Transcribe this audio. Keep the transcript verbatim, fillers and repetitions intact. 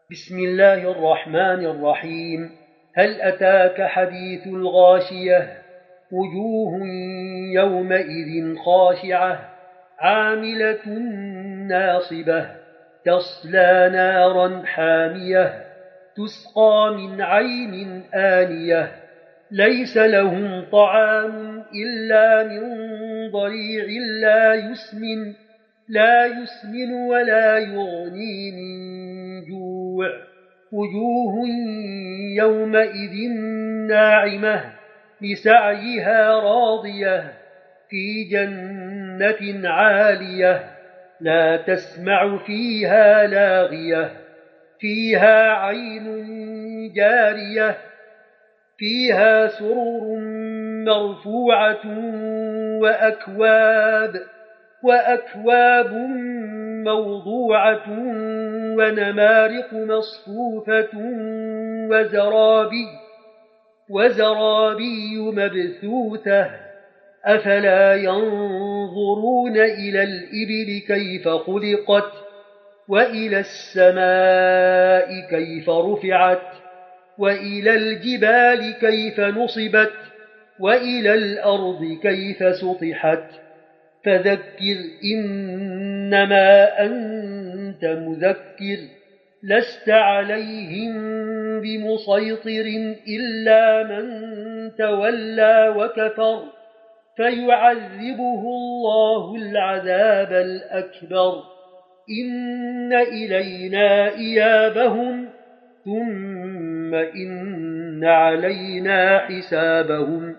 بسم الله الرحمن الرحيم. هل أتاك حديث الغاشية؟ وجوه يومئذ خاشعة عاملة ناصبة تصلى نارا حامية تسقى من عين آنية ليس لهم طعام إلا من ضريع لا يسمن لا يسمن ولا يغني من جوع. وجوه يومئذ ناعمة لسعيها راضية في جنة عالية لا تسمع فيها لاغية فيها عين جارية فيها سرر مرفوعة وأكواب وأكواب موضوعة ونمارق مصفوفة وزرابي وزرابي مبثوثة أفلا ينظرون إلى الإبل كيف خلقت وإلى السماء كيف رفعت وإلى الجبال كيف نصبت وإلى الأرض كيف سطحت فذكر إنما أنت مذكر لست عليهم بمسيطر إلا من تولى وكفر فيعذبه الله العذاب الأكبر إن إلينا إيابهم ثم إن علينا حسابهم